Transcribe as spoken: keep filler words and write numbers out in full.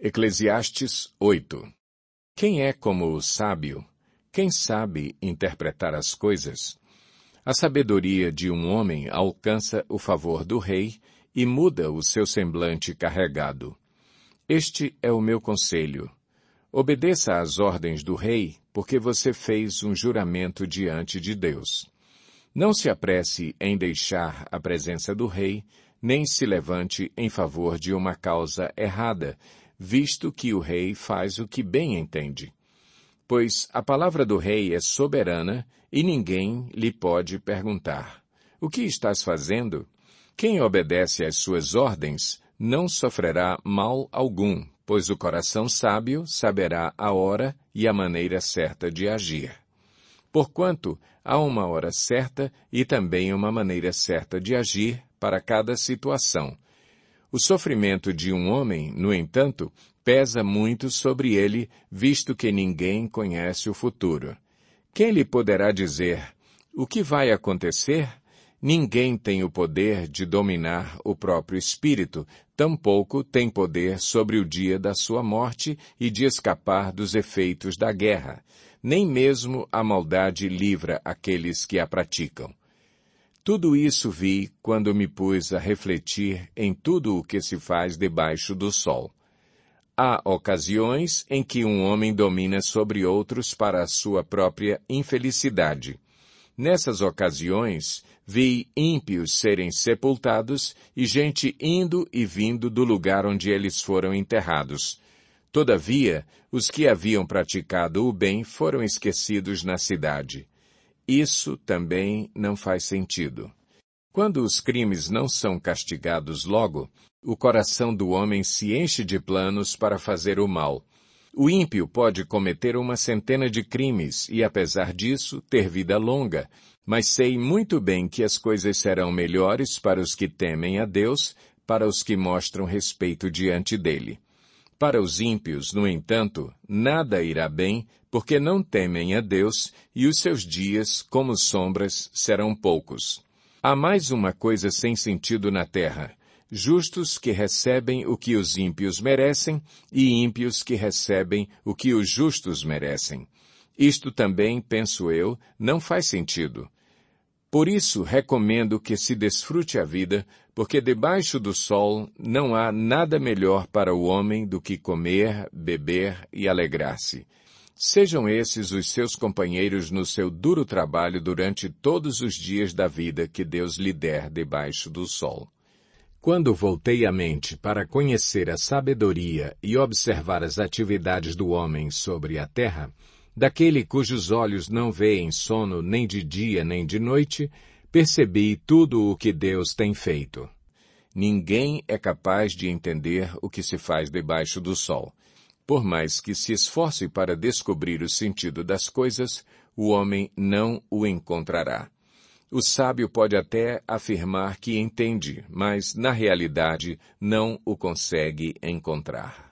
Eclesiastes oito. Quem é como o sábio? Quem sabe interpretar as coisas? A sabedoria de um homem alcança o favor do rei e muda o seu semblante carregado. Este é o meu conselho. Obedeça às ordens do rei, porque você fez um juramento diante de Deus. Não se apresse em deixar a presença do rei, nem se levante em favor de uma causa errada, visto que o rei faz o que bem entende. Pois a palavra do rei é soberana e ninguém lhe pode perguntar: o que estás fazendo? Quem obedece às suas ordens não sofrerá mal algum, pois o coração sábio saberá a hora e a maneira certa de agir. Porquanto há uma hora certa e também uma maneira certa de agir para cada situação. O sofrimento de um homem, no entanto, pesa muito sobre ele, visto que ninguém conhece o futuro. Quem lhe poderá dizer: o que vai acontecer? Ninguém tem o poder de dominar o próprio espírito, tampouco tem poder sobre o dia da sua morte e de escapar dos efeitos da guerra. Nem mesmo a maldade livra aqueles que a praticam. Tudo isso vi quando me pus a refletir em tudo o que se faz debaixo do sol. Há ocasiões em que um homem domina sobre outros para a sua própria infelicidade. Nessas ocasiões, vi ímpios serem sepultados e gente indo e vindo do lugar onde eles foram enterrados. Todavia, os que haviam praticado o bem foram esquecidos na cidade. Isso também não faz sentido. Quando os crimes não são castigados logo, o coração do homem se enche de planos para fazer o mal. O ímpio pode cometer uma centena de crimes e, apesar disso, ter vida longa, mas sei muito bem que as coisas serão melhores para os que temem a Deus, para os que mostram respeito diante dele. Para os ímpios, no entanto, nada irá bem, porque não temem a Deus, e os seus dias, como sombras, serão poucos. Há mais uma coisa sem sentido na terra: justos que recebem o que os ímpios merecem, e ímpios que recebem o que os justos merecem. Isto também, penso eu, não faz sentido. Por isso, recomendo que se desfrute a vida, porque debaixo do sol não há nada melhor para o homem do que comer, beber e alegrar-se. Sejam esses os seus companheiros no seu duro trabalho durante todos os dias da vida que Deus lhe der debaixo do sol. Quando voltei a mente para conhecer a sabedoria e observar as atividades do homem sobre a terra, daquele cujos olhos não veem sono nem de dia nem de noite, percebi tudo o que Deus tem feito. Ninguém é capaz de entender o que se faz debaixo do sol. Por mais que se esforce para descobrir o sentido das coisas, o homem não o encontrará. O sábio pode até afirmar que entende, mas, na realidade, não o consegue encontrar.